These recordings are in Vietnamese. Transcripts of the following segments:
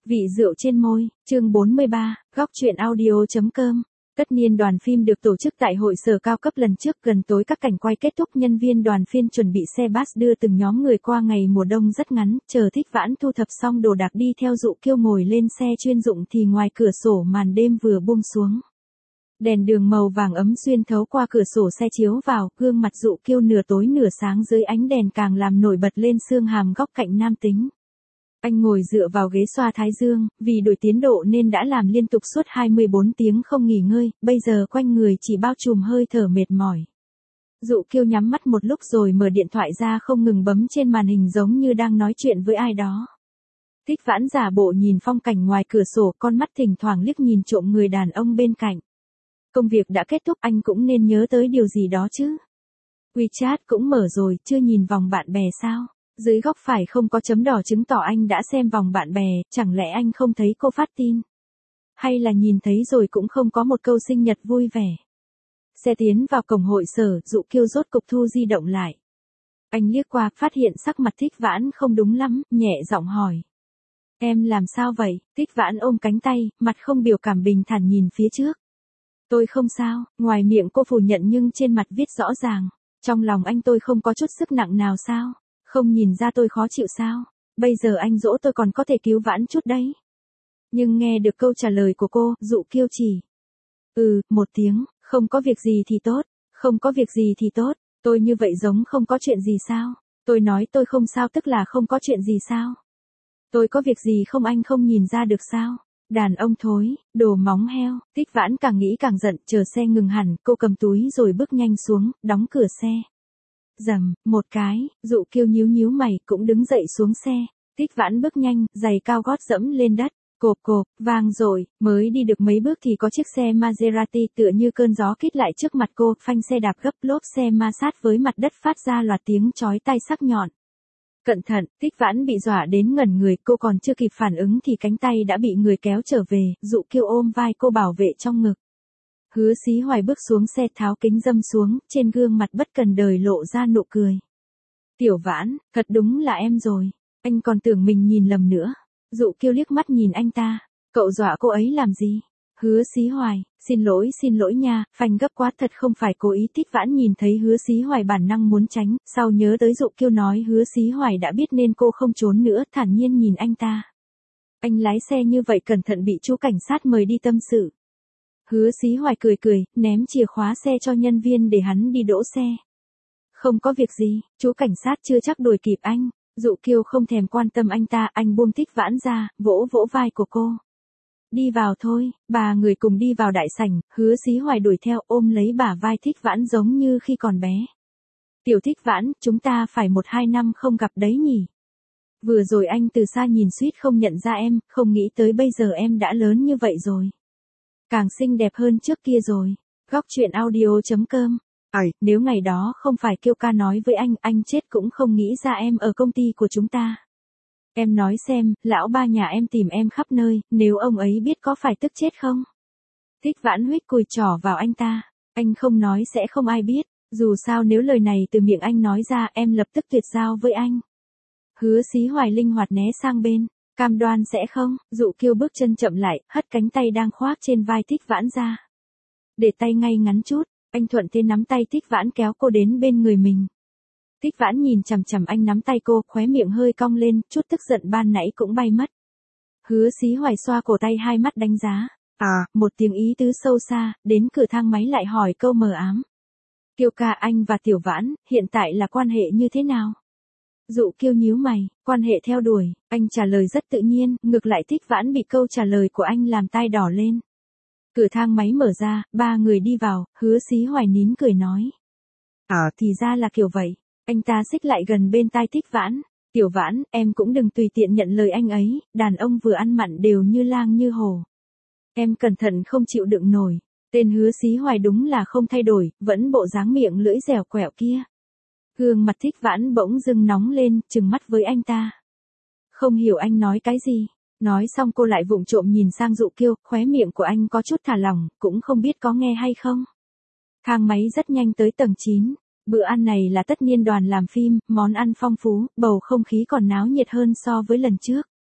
Vị rượu trên môi, chương 43, góc truyện audio.com. Tất niên đoàn phim được tổ chức tại hội sở cao cấp lần trước, gần tối các cảnh quay kết thúc, nhân viên đoàn phim chuẩn bị xe bus đưa từng nhóm người qua ngày mùa đông rất ngắn, chờ Thích Vãn thu thập xong đồ đạc đi theo Dụ Kiêu ngồi lên xe chuyên dụng thì ngoài cửa sổ màn đêm vừa buông xuống. Đèn đường màu vàng ấm xuyên thấu qua cửa sổ xe chiếu vào, gương mặt Dụ Kiêu nửa tối nửa sáng dưới ánh đèn càng làm nổi bật lên xương hàm góc cạnh nam tính. Anh ngồi dựa vào ghế xoa thái dương, vì đuổi tiến độ nên đã làm liên tục suốt 24 tiếng không nghỉ ngơi, bây giờ quanh người chỉ bao trùm hơi thở mệt mỏi. Dụ Kiêu nhắm mắt một lúc rồi mở điện thoại ra, không ngừng bấm trên màn hình giống như đang nói chuyện với ai đó. Thích Vãn giả bộ nhìn phong cảnh ngoài cửa sổ, con mắt thỉnh thoảng liếc nhìn trộm người đàn ông bên cạnh. Công việc đã kết thúc, anh cũng nên nhớ tới điều gì đó chứ. WeChat cũng mở rồi, chưa nhìn vòng bạn bè sao? Dưới góc phải không có chấm đỏ chứng tỏ anh đã xem vòng bạn bè, chẳng lẽ anh không thấy cô phát tin? Hay là nhìn thấy rồi cũng không có một câu sinh nhật vui vẻ? Xe tiến vào cổng hội sở, Dụ Kiêu rốt cục thu di động lại. Anh liếc qua, phát hiện sắc mặt Thích Vãn không đúng lắm, nhẹ giọng hỏi. Em làm sao vậy? Thích Vãn ôm cánh tay, mặt không biểu cảm bình thản nhìn phía trước. Tôi không sao, ngoài miệng cô phủ nhận nhưng trên mặt viết rõ ràng. Trong lòng anh tôi không có chút sức nặng nào sao? Không nhìn ra tôi khó chịu sao? Bây giờ anh dỗ tôi còn có thể cứu Vãn chút đấy. Nhưng nghe được câu trả lời của cô, Dụ Kiêu chỉ. Một tiếng, không có việc gì thì tốt, không có việc gì thì tốt, tôi như vậy giống không có chuyện gì sao? Tôi nói tôi không sao tức là không có chuyện gì sao? Tôi có việc gì không anh không nhìn ra được sao? Đàn ông thối, đồ móng heo. Thích Vãn càng nghĩ càng giận, chờ xe ngừng hẳn, cô cầm túi rồi bước nhanh xuống, đóng cửa xe. Rầm, một cái, Dụ Kiêu nhíu nhíu mày, cũng đứng dậy xuống xe. Thích Vãn bước nhanh, giày cao gót dẫm lên đất, cộp cộp, vang rồi, mới đi được mấy bước thì có chiếc xe Maserati tựa như cơn gió kít lại trước mặt cô, phanh xe đạp gấp, lốp xe ma sát với mặt đất phát ra loạt tiếng chói tai sắc nhọn. Cẩn thận, Thích Vãn bị dọa đến ngẩn người, cô còn chưa kịp phản ứng thì cánh tay đã bị người kéo trở về, Dụ Kiêu ôm vai cô bảo vệ trong ngực. Hứa Xí Hoài bước xuống xe, tháo kính râm xuống, trên gương mặt bất cần đời lộ ra nụ cười. Tiểu Vãn, thật đúng là em rồi, anh còn tưởng mình nhìn lầm nữa. Dụ Kiêu liếc mắt nhìn anh ta, cậu dọa cô ấy làm gì? Hứa Xí Hoài, xin lỗi nha, phanh gấp quá thật không phải cố ý. Thích Vãn nhìn thấy Hứa Xí Hoài bản năng muốn tránh, sau nhớ tới Dụ Kiêu nói Hứa Xí Hoài đã biết nên cô không trốn nữa, thản nhiên nhìn anh ta. Anh lái xe như vậy cẩn thận bị chú cảnh sát mời đi tâm sự. Hứa Xí Hoài cười, ném chìa khóa xe cho nhân viên để hắn đi đỗ xe. Không có việc gì, chú cảnh sát chưa chắc đuổi kịp anh. Dụ Kiêu không thèm quan tâm anh ta, anh buông Thích Vãn ra, vỗ vỗ vai của cô. Đi vào thôi, ba người cùng đi vào đại sảnh, Hứa Xí Hoài đuổi theo ôm lấy bả vai Thích Vãn giống như khi còn bé. Tiểu Thích Vãn, chúng ta phải 1-2 năm không gặp đấy nhỉ. Vừa rồi anh từ xa nhìn suýt không nhận ra em, không nghĩ tới bây giờ em đã lớn như vậy rồi. Càng xinh đẹp hơn trước kia rồi. Góc truyện audio.com. Nếu ngày đó không phải Kiêu ca nói với anh chết cũng không nghĩ ra em ở công ty của chúng ta. Em nói xem, lão ba nhà em tìm em khắp nơi, nếu ông ấy biết có phải tức chết không? Thích Vãn huých cùi trỏ vào anh ta. Anh không nói sẽ không ai biết, dù sao nếu lời này từ miệng anh nói ra em lập tức tuyệt giao với anh. Hứa Xí Hoài linh hoạt né sang bên. Cam đoan sẽ không? Dụ Kiêu bước chân chậm lại, hất cánh tay đang khoác trên vai Thích Vãn ra. Để tay ngay ngắn chút, anh thuận thế nắm tay Thích Vãn kéo cô đến bên người mình. Thích Vãn nhìn chằm chằm anh nắm tay cô, khóe miệng hơi cong lên, chút tức giận ban nãy cũng bay mất. Hứa Xí Hoài xoa cổ tay, hai mắt đánh giá. Một tiếng ý tứ sâu xa, đến cửa thang máy lại hỏi câu mờ ám. Kiêu ca, anh và Tiểu Vãn, hiện tại là quan hệ như thế nào? Dụ Kiêu nhíu mày, quan hệ theo đuổi, anh trả lời rất tự nhiên, ngược lại Thích Vãn bị câu trả lời của anh làm tai đỏ lên. Cửa thang máy mở ra, ba người đi vào, Hứa Xí Hoài nín cười nói. Thì ra là kiểu vậy, anh ta xích lại gần bên tai Thích Vãn. Tiểu Vãn, em cũng đừng tùy tiện nhận lời anh ấy, đàn ông vừa ăn mặn đều như lang như hổ. Em cẩn thận không chịu đựng nổi, tên Hứa Xí Hoài đúng là không thay đổi, vẫn bộ dáng miệng lưỡi dẻo quẹo kia. Gương mặt Thích Vãn bỗng dưng nóng lên, trừng mắt với anh ta. Không hiểu anh nói cái gì. Nói xong cô lại vụng trộm nhìn sang Dụ Kiêu, khóe miệng của anh có chút thả lỏng, cũng không biết có nghe hay không. Thang máy rất nhanh tới tầng 9. Bữa ăn này là tất niên đoàn làm phim, món ăn phong phú, bầu không khí còn náo nhiệt hơn so với lần trước.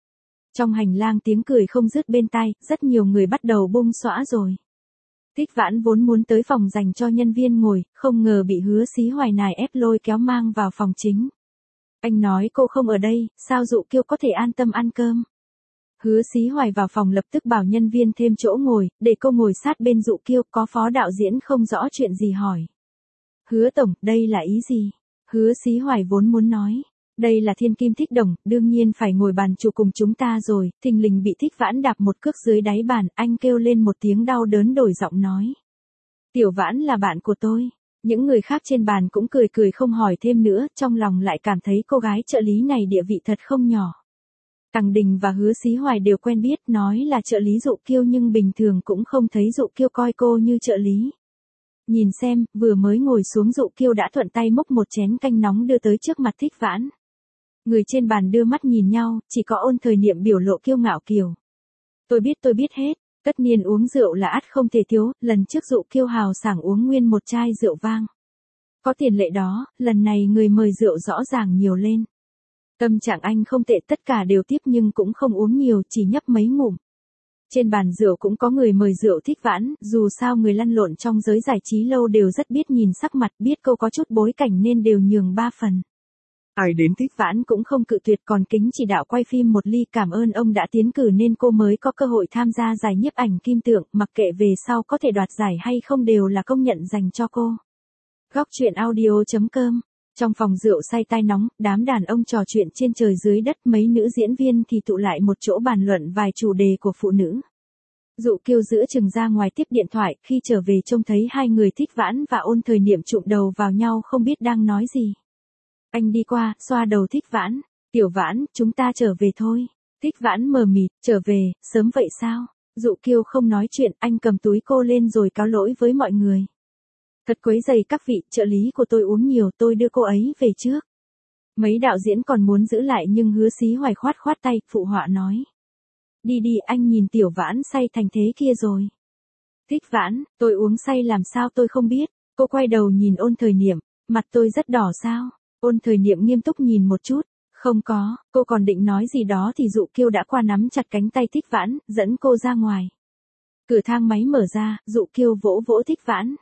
Trong hành lang tiếng cười không dứt bên tai, rất nhiều người bắt đầu bung xõa rồi. Thích Vãn vốn muốn tới phòng dành cho nhân viên ngồi, không ngờ bị Hứa Xí Hoài nài ép lôi kéo mang vào phòng chính. Anh nói cô không ở đây, sao Dụ Kiêu có thể an tâm ăn cơm? Hứa Xí Hoài vào phòng lập tức bảo nhân viên thêm chỗ ngồi, để cô ngồi sát bên Dụ Kiêu, có phó đạo diễn không rõ chuyện gì hỏi. Hứa tổng, đây là ý gì? Hứa Xí Hoài vốn muốn nói. Đây là thiên kim Thích Đồng, đương nhiên phải ngồi bàn chủ cùng chúng ta rồi, thình lình bị Thích Vãn đạp một cước dưới đáy bàn, anh kêu lên một tiếng đau đớn đổi giọng nói. Tiểu Vãn là bạn của tôi. Những người khác trên bàn cũng cười cười không hỏi thêm nữa, trong lòng lại cảm thấy cô gái trợ lý này địa vị thật không nhỏ. Tằng Đình và Hứa Xí Hoài đều quen biết, nói là trợ lý Dụ Kiêu nhưng bình thường cũng không thấy Dụ Kiêu coi cô như trợ lý. Nhìn xem, vừa mới ngồi xuống Dụ Kiêu đã thuận tay múc một chén canh nóng đưa tới trước mặt Thích Vãn. Người trên bàn đưa mắt nhìn nhau, chỉ có Ôn Thời Niệm biểu lộ kiêu ngạo kiều. Tôi biết hết, tất nhiên uống rượu là ắt không thể thiếu, lần trước Dụ Kiêu hào sảng uống nguyên một chai rượu vang. Có tiền lệ đó, lần này người mời rượu rõ ràng nhiều lên. Tâm trạng anh không tệ, tất cả đều tiếp nhưng cũng không uống nhiều, chỉ nhấp mấy ngụm. Trên bàn rượu cũng có người mời rượu Thích Vãn, dù sao người lăn lộn trong giới giải trí lâu đều rất biết nhìn sắc mặt, biết cô có chút bối cảnh nên đều nhường 3 phần. Ai đến Thích Vãn cũng không cự tuyệt, còn kính chỉ đạo quay phim một ly cảm ơn ông đã tiến cử nên cô mới có cơ hội tham gia giải nhiếp ảnh kim tượng, mặc kệ về sau có thể đoạt giải hay không đều là công nhận dành cho cô. Góc truyện audio.com. Trong phòng rượu say tai nóng, đám đàn ông trò chuyện trên trời dưới đất, mấy nữ diễn viên thì tụ lại một chỗ bàn luận vài chủ đề của phụ nữ. Dụ Kiêu giữa chừng ra ngoài tiếp điện thoại, khi trở về trông thấy hai người Thích Vãn và Ôn Thời Niệm chụm đầu vào nhau không biết đang nói gì. Anh đi qua, xoa đầu Thích Vãn. Tiểu Vãn, chúng ta trở về thôi. Thích Vãn mờ mịt, trở về, sớm vậy sao? Dụ Kiêu không nói chuyện, anh cầm túi cô lên rồi cáo lỗi với mọi người. Thật quấy rầy các vị, trợ lý của tôi uống nhiều, tôi đưa cô ấy về trước. Mấy đạo diễn còn muốn giữ lại nhưng Hứa Xí Hoài khoát tay, phụ họa nói. Đi đi, anh nhìn Tiểu Vãn say thành thế kia rồi. Thích Vãn, tôi uống say làm sao tôi không biết. Cô quay đầu nhìn Ôn Thời Niệm, mặt tôi rất đỏ sao? Ôn Thời Niệm nghiêm túc nhìn một chút. Không có, cô còn định nói gì đó thì Dụ Kiêu đã qua nắm chặt cánh tay Thích Vãn, dẫn cô ra ngoài. Cửa thang máy mở ra, Dụ Kiêu vỗ vỗ Thích Vãn.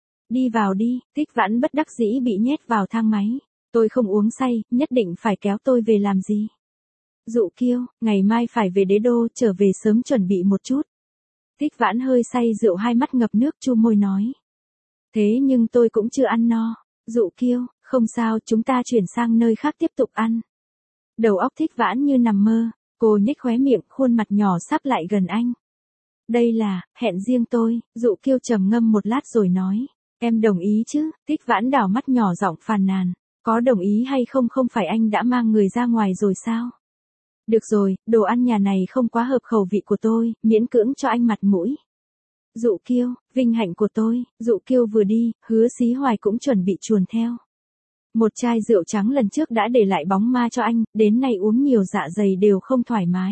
Đi vào đi, Thích Vãn bất đắc dĩ bị nhét vào thang máy. Tôi không uống say, nhất định phải kéo tôi về làm gì? Dụ Kiêu, ngày mai phải về Đế Đô, trở về sớm chuẩn bị một chút. Thích Vãn hơi say rượu, hai mắt ngập nước, chu môi nói. Thế nhưng tôi cũng chưa ăn no. Dụ Kiêu, không sao, chúng ta chuyển sang nơi khác tiếp tục ăn. Đầu óc Thích Vãn như nằm mơ, cô nhếch khóe miệng, khuôn mặt nhỏ sắp lại gần anh. Đây là, hẹn riêng tôi, Dụ Kiêu trầm ngâm một lát rồi nói. Em đồng ý chứ? Thích Vãn đảo mắt nhỏ giọng phàn nàn. Có đồng ý hay không, không phải anh đã mang người ra ngoài rồi sao? Được rồi, đồ ăn nhà này không quá hợp khẩu vị của tôi, miễn cưỡng cho anh mặt mũi. Dụ Kiêu, vinh hạnh của tôi. Dụ Kiêu vừa đi, Hứa Xí Hoài cũng chuẩn bị chuồn theo. Một chai rượu trắng lần trước đã để lại bóng ma cho anh, đến nay uống nhiều dạ dày đều không thoải mái.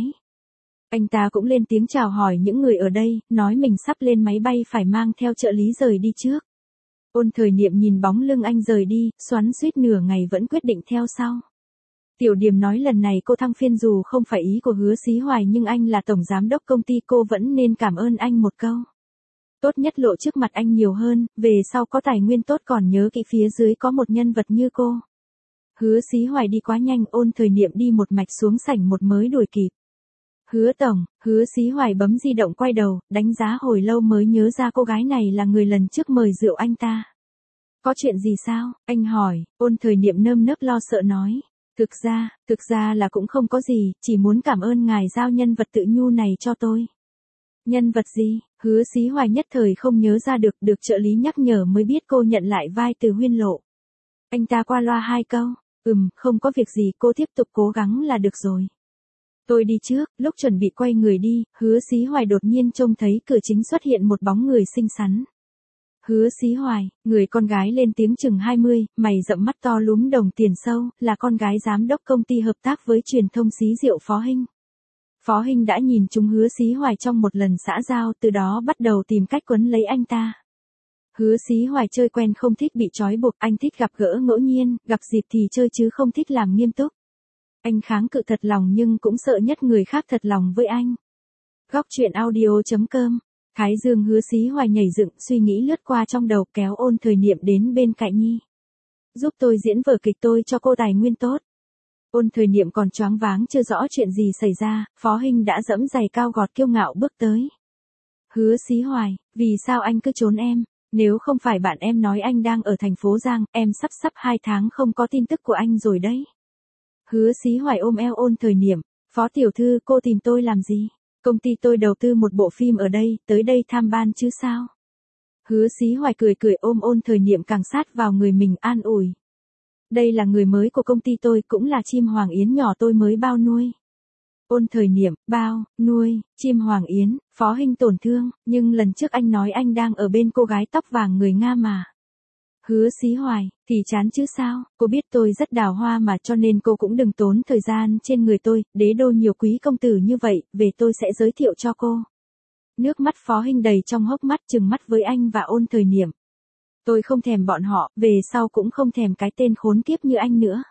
Anh ta cũng lên tiếng chào hỏi những người ở đây, nói mình sắp lên máy bay phải mang theo trợ lý rời đi trước. Ôn Thời Niệm nhìn bóng lưng anh rời đi, xoắn xuýt nửa ngày vẫn quyết định theo sau. Tiểu Điềm nói lần này cô thăng phiên dù không phải ý của Hứa Xí Hoài nhưng anh là tổng giám đốc công ty, cô vẫn nên cảm ơn anh một câu. Tốt nhất lộ trước mặt anh nhiều hơn, về sau có tài nguyên tốt còn nhớ kỹ phía dưới có một nhân vật như cô. Hứa Xí Hoài đi quá nhanh, Ôn Thời Niệm đi một mạch xuống sảnh một mới đuổi kịp. Hứa tổng, Hứa Xí Hoài bấm di động quay đầu, đánh giá hồi lâu mới nhớ ra cô gái này là người lần trước mời rượu anh ta. Có chuyện gì sao? Anh hỏi. Ôn Thời Niệm nơm nớp lo sợ nói. Thực ra là cũng không có gì, chỉ muốn cảm ơn ngài giao nhân vật tự nhu này cho tôi. Nhân vật gì? Hứa Xí Hoài nhất thời không nhớ ra được trợ lý nhắc nhở mới biết cô nhận lại vai từ Huyên Lộ. Anh ta qua loa 2 câu. Không có việc gì, cô tiếp tục cố gắng là được rồi. Tôi đi trước, lúc chuẩn bị quay người đi, Hứa Xí Hoài đột nhiên trông thấy cửa chính xuất hiện một bóng người xinh xắn. Hứa Xí Hoài, người con gái lên tiếng chừng 20, mày rậm mắt to lúm đồng tiền sâu, là con gái giám đốc công ty hợp tác với truyền thông xí rượu Phó Hinh. Phó Hinh đã nhìn trúng Hứa Xí Hoài trong một lần xã giao, từ đó bắt đầu tìm cách quấn lấy anh ta. Hứa Xí Hoài chơi quen không thích bị trói buộc, anh thích gặp gỡ ngẫu nhiên, gặp dịp thì chơi chứ không thích làm nghiêm túc. Anh kháng cự thật lòng nhưng cũng sợ nhất người khác thật lòng với anh. Góc truyện audio.com. Thái Dương Hứa Xí Hoài nhảy dựng, suy nghĩ lướt qua trong đầu, kéo Ôn Thời Niệm đến bên cạnh Nhi. Giúp tôi diễn vở kịch, tôi cho cô tài nguyên tốt. Ôn Thời Niệm còn choáng váng chưa rõ chuyện gì xảy ra, Phó Hinh đã dẫm giày cao gót kiêu ngạo bước tới. Hứa Xí Hoài, vì sao anh cứ trốn em? Nếu không phải bạn em nói anh đang ở thành phố Giang, em sắp 2 tháng không có tin tức của anh rồi đấy. Hứa Xí Hoài ôm eo Ôn Thời Niệm, Phó tiểu thư, cô tìm tôi làm gì? Công ty tôi đầu tư một bộ phim ở đây, tới đây tham ban chứ sao? Hứa Xí Hoài cười cười ôm Ôn Thời Niệm càng sát vào người mình an ủi. Đây là người mới của công ty tôi, cũng là chim Hoàng Yến nhỏ tôi mới bao nuôi. Ôn Thời Niệm, bao, nuôi, chim Hoàng Yến, Phó Hinh tổn thương, nhưng lần trước anh nói anh đang ở bên cô gái tóc vàng người Nga mà. Hứa Xí Hoài, thì chán chứ sao, cô biết tôi rất đào hoa mà, cho nên cô cũng đừng tốn thời gian trên người tôi, đế đô nhiều quý công tử như vậy, về tôi sẽ giới thiệu cho cô. Nước mắt Phó Hinh đầy trong hốc mắt, trừng mắt với anh và Ôn Thời Niệm. Tôi không thèm bọn họ, về sau cũng không thèm cái tên khốn kiếp như anh nữa.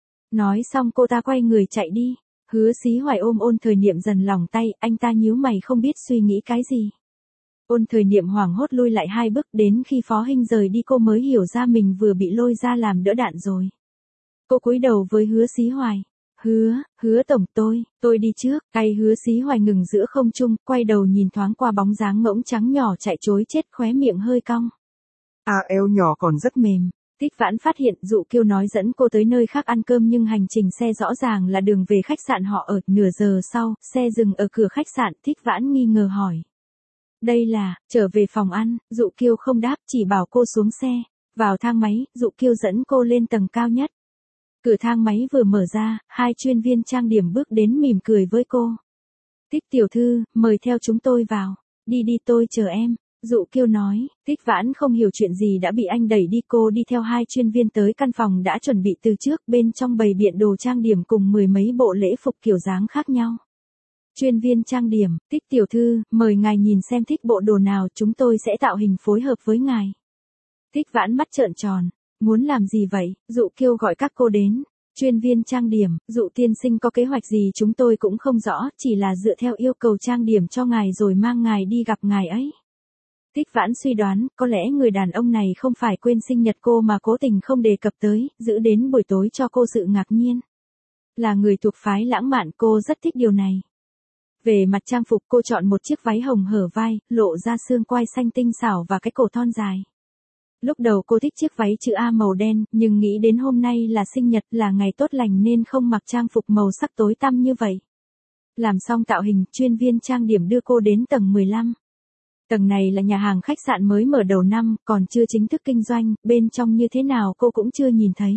Nói xong cô ta quay người chạy đi. Hứa Xí Hoài ôm Ôn Thời Niệm dần lòng tay, anh ta nhíu mày không biết suy nghĩ cái gì. Ôn Thời Niệm hoảng hốt lui lại 2 bước, đến khi Phó Hinh rời đi cô mới hiểu ra mình vừa bị lôi ra làm đỡ đạn rồi. Cô cúi đầu với Hứa Xí Hoài. Hứa tổng, tôi đi trước. Tay Hứa Xí Hoài ngừng giữa không trung, quay đầu nhìn thoáng qua bóng dáng ngỗng trắng nhỏ chạy trối chết, khóe miệng hơi cong. Eo nhỏ còn rất mềm. Thích Vãn phát hiện Dụ Kiêu nói dẫn cô tới nơi khác ăn cơm nhưng hành trình xe rõ ràng là đường về khách sạn họ ở. Nửa giờ sau, xe dừng ở cửa khách sạn, Thích Vãn nghi ngờ hỏi. Đây là, trở về phòng ăn, Dụ Kiêu không đáp, chỉ bảo cô xuống xe. Vào thang máy, Dụ Kiêu dẫn cô lên tầng cao nhất. Cửa thang máy vừa mở ra, 2 chuyên viên trang điểm bước đến mỉm cười với cô. Thích tiểu thư, mời theo chúng tôi vào. Đi tôi chờ em. Dụ Kiêu nói. Thích Vãn không hiểu chuyện gì đã bị anh đẩy đi, cô đi theo 2 chuyên viên tới căn phòng đã chuẩn bị từ trước, bên trong bày biện đồ trang điểm cùng 10 mấy bộ lễ phục kiểu dáng khác nhau. Chuyên viên trang điểm, Thích tiểu thư, mời ngài nhìn xem thích bộ đồ nào, chúng tôi sẽ tạo hình phối hợp với ngài. Thích Vãn mắt trợn tròn, muốn làm gì vậy? Dụ Kiêu gọi các cô đến. Chuyên viên trang điểm, Dụ tiên sinh có kế hoạch gì chúng tôi cũng không rõ, chỉ là dựa theo yêu cầu trang điểm cho ngài rồi mang ngài đi gặp ngài ấy. Thích Vãn suy đoán, có lẽ người đàn ông này không phải quên sinh nhật cô mà cố tình không đề cập tới, giữ đến buổi tối cho cô sự ngạc nhiên. Là người thuộc phái lãng mạn, cô rất thích điều này. Về mặt trang phục, cô chọn một chiếc váy hồng hở vai, lộ ra xương quai xanh tinh xảo và cái cổ thon dài. Lúc đầu cô thích chiếc váy chữ A màu đen, nhưng nghĩ đến hôm nay là sinh nhật, là ngày tốt lành nên không mặc trang phục màu sắc tối tăm như vậy. Làm xong tạo hình, chuyên viên trang điểm đưa cô đến tầng 15. Tầng này là nhà hàng khách sạn mới mở đầu năm, còn chưa chính thức kinh doanh, bên trong như thế nào cô cũng chưa nhìn thấy.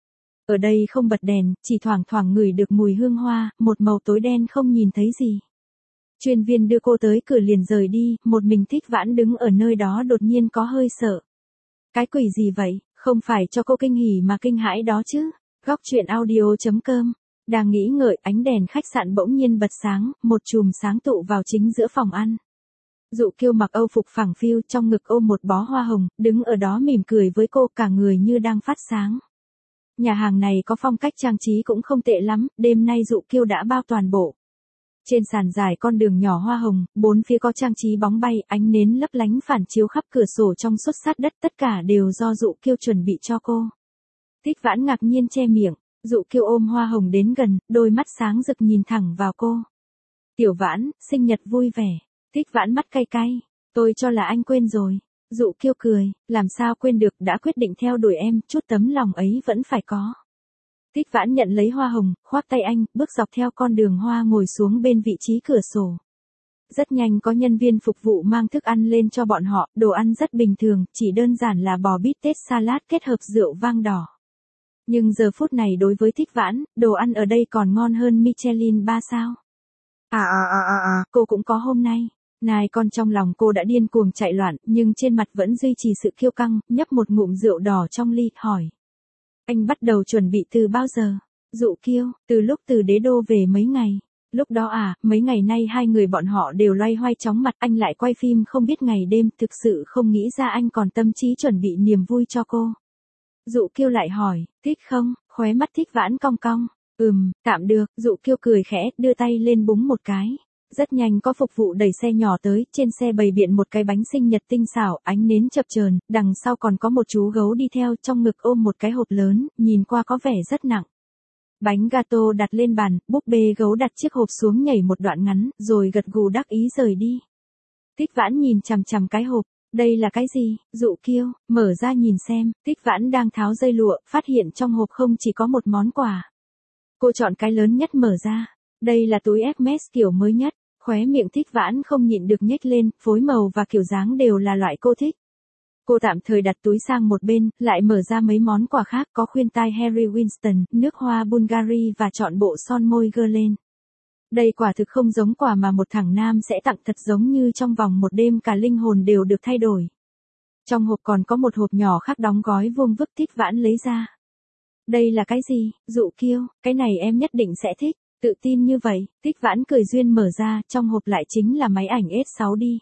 Ở đây không bật đèn, chỉ thoảng thoảng ngửi được mùi hương hoa, một màu tối đen không nhìn thấy gì. Chuyên viên đưa cô tới cửa liền rời đi, một mình Thích Vãn đứng ở nơi đó đột nhiên có hơi sợ. Cái quỷ gì vậy, không phải cho cô kinh hỉ mà kinh hãi đó chứ. Góc truyện audio.com. Đang nghĩ ngợi, ánh đèn khách sạn bỗng nhiên bật sáng, một chùm sáng tụ vào chính giữa phòng ăn. Dụ Kiêu mặc âu phục phẳng phiu, trong ngực ôm một bó hoa hồng, đứng ở đó mỉm cười với cô, cả người như đang phát sáng. Nhà hàng này có phong cách trang trí cũng không tệ lắm, đêm nay Dụ Kiêu đã bao toàn bộ. Trên sàn dài con đường nhỏ hoa hồng, bốn phía có trang trí bóng bay, ánh nến lấp lánh phản chiếu khắp cửa sổ trong suốt sát đất, tất cả đều do Dụ Kiêu chuẩn bị cho cô. Thích Vãn ngạc nhiên che miệng, Dụ Kiêu ôm hoa hồng đến gần, đôi mắt sáng rực nhìn thẳng vào cô. Tiểu Vãn, sinh nhật vui vẻ. Thích Vãn mắt cay cay, tôi cho là anh quên rồi. Dụ Kiêu cười, làm sao quên được, đã quyết định theo đuổi em, chút tấm lòng ấy vẫn phải có. Thích Vãn nhận lấy hoa hồng, khoác tay anh, bước dọc theo con đường hoa ngồi xuống bên vị trí cửa sổ. Rất nhanh có nhân viên phục vụ mang thức ăn lên cho bọn họ, đồ ăn rất bình thường, chỉ đơn giản là bò bít tết salad kết hợp rượu vang đỏ. Nhưng giờ phút này đối với Thích Vãn, đồ ăn ở đây còn ngon hơn Michelin 3 sao. Cô cũng có hôm nay. Nài con trong lòng cô đã điên cuồng chạy loạn, nhưng trên mặt vẫn duy trì sự kiêu căng, nhấp một ngụm rượu đỏ trong ly, hỏi. Anh bắt đầu chuẩn bị từ bao giờ? Dụ Kiêu, từ lúc từ đế đô về mấy ngày. Lúc đó mấy ngày nay hai người bọn họ đều loay hoay chóng mặt, anh lại quay phim không biết ngày đêm, thực sự không nghĩ ra anh còn tâm trí chuẩn bị niềm vui cho cô. Dụ Kiêu lại hỏi, thích không? Khóe mắt Thích Vãn cong cong. Tạm được, Dụ Kiêu cười khẽ, đưa tay lên búng một cái. Rất nhanh có phục vụ đẩy xe nhỏ tới, trên xe bày biện một cái bánh sinh nhật tinh xảo, ánh nến chập chờn, đằng sau còn có một chú gấu đi theo, trong ngực ôm một cái hộp lớn, nhìn qua có vẻ rất nặng. Bánh gato đặt lên bàn, búp bê gấu đặt chiếc hộp xuống nhảy một đoạn ngắn, rồi gật gù đắc ý rời đi. Tích Vãn nhìn chằm chằm cái hộp, đây là cái gì? Dụ Kiêu, mở ra nhìn xem, Tích Vãn đang tháo dây lụa, phát hiện trong hộp không chỉ có một món quà. Cô chọn cái lớn nhất mở ra, đây là túi Hermes kiểu mới nhất, khóe miệng Tích Vãn không nhịn được nhếch lên, phối màu và kiểu dáng đều là loại cô thích. Cô tạm thời đặt túi sang một bên, lại mở ra mấy món quà khác có khuyên tai Harry Winston, nước hoa Bulgari và chọn bộ son môi Guerlain. Đây quả thực không giống quà mà một thằng nam sẽ tặng, thật giống như trong vòng một đêm cả linh hồn đều được thay đổi. Trong hộp còn có một hộp nhỏ khác đóng gói vuông vức, Tích Vãn lấy ra. Đây là cái gì? Dụ Kiêu, cái này em nhất định sẽ thích, tự tin như vậy, Tích Vãn cười duyên mở ra, trong hộp lại chính là máy ảnh S6D.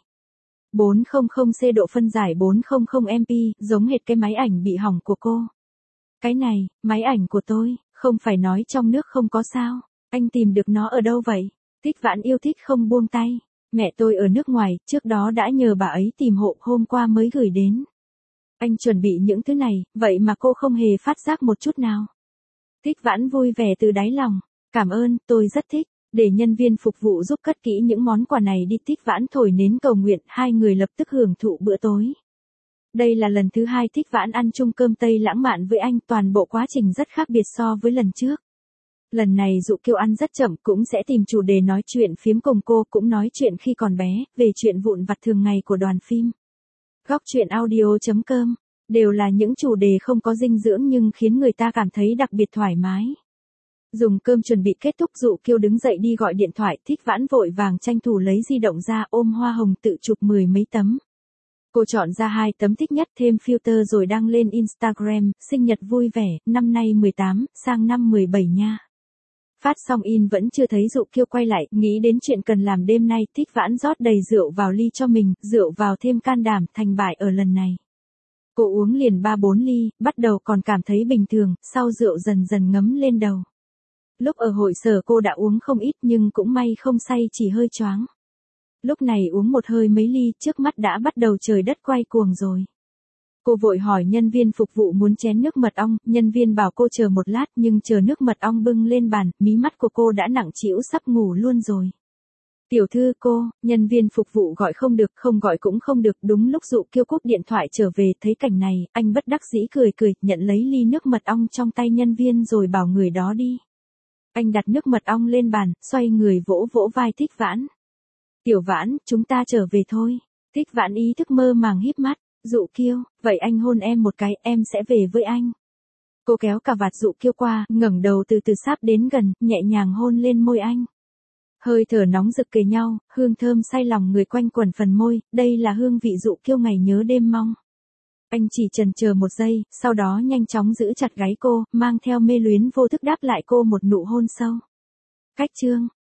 400C độ phân giải 400MP, giống hệt cái máy ảnh bị hỏng của cô. Cái này, máy ảnh của tôi, không phải nói trong nước không có sao, anh tìm được nó ở đâu vậy? Tích Vãn yêu thích không buông tay. Mẹ tôi ở nước ngoài, trước đó đã nhờ bà ấy tìm hộ, hôm qua mới gửi đến. Anh chuẩn bị những thứ này, vậy mà cô không hề phát giác một chút nào. Tích Vãn vui vẻ từ đáy lòng. Cảm ơn, tôi rất thích. Để nhân viên phục vụ giúp cất kỹ những món quà này đi, Tích Vãn thổi nến cầu nguyện, hai người lập tức hưởng thụ bữa tối. Đây là lần thứ hai Tích Vãn ăn chung cơm Tây lãng mạn với anh, toàn bộ quá trình rất khác biệt so với lần trước. Lần này Dụ Kiêu ăn rất chậm, cũng sẽ tìm chủ đề nói chuyện phiếm cùng cô, cũng nói chuyện khi còn bé, về chuyện vụn vặt thường ngày của đoàn phim. Góc truyện audio.com, đều là những chủ đề không có dinh dưỡng nhưng khiến người ta cảm thấy đặc biệt thoải mái. Dùng cơm chuẩn bị kết thúc, Dụ Kiêu đứng dậy đi gọi điện thoại, Tích Vãn vội vàng tranh thủ lấy di động ra, ôm hoa hồng tự chụp 10 mấy tấm. Cô chọn ra 2 tấm thích nhất, thêm filter rồi đăng lên Instagram, sinh nhật vui vẻ, năm nay 18, sang năm 17 nha. Phát xong in vẫn chưa thấy Dụ Kiêu quay lại, nghĩ đến chuyện cần làm đêm nay, Tích Vãn rót đầy rượu vào ly cho mình, rượu vào thêm can đảm, thành bại ở lần này. Cô uống liền 3-4 ly, bắt đầu còn cảm thấy bình thường, sau rượu dần dần ngấm lên đầu. Lúc ở hội sở cô đã uống không ít nhưng cũng may không say, chỉ hơi choáng. Lúc này uống một hơi mấy ly, trước mắt đã bắt đầu trời đất quay cuồng rồi. Cô vội hỏi nhân viên phục vụ muốn chén nước mật ong, nhân viên bảo cô chờ một lát, nhưng chờ nước mật ong bưng lên bàn, mí mắt của cô đã nặng trĩu sắp ngủ luôn rồi. Tiểu thư cô, nhân viên phục vụ gọi không được, không gọi cũng không được. Đúng lúc Dụ Kiêu cúp điện thoại trở về, thấy cảnh này, anh bất đắc dĩ cười cười, nhận lấy ly nước mật ong trong tay nhân viên rồi bảo người đó đi. Anh đặt nước mật ong lên bàn, xoay người vỗ vỗ vai Tích Vãn. Tiểu Vãn, chúng ta trở về thôi. Tích Vãn ý thức mơ màng híp mắt. Dụ Kiêu, vậy anh hôn em một cái, em sẽ về với anh. Cô kéo cà vạt Dụ Kiêu qua, ngẩng đầu từ từ sáp đến gần, nhẹ nhàng hôn lên môi anh. Hơi thở nóng rực kề nhau, hương thơm say lòng người quanh quẩn phần môi, đây là hương vị Dụ Kiêu ngày nhớ đêm mong. Anh chỉ chần chờ một giây, sau đó nhanh chóng giữ chặt gáy cô, mang theo mê luyến vô thức đáp lại cô một nụ hôn sâu. Cách chương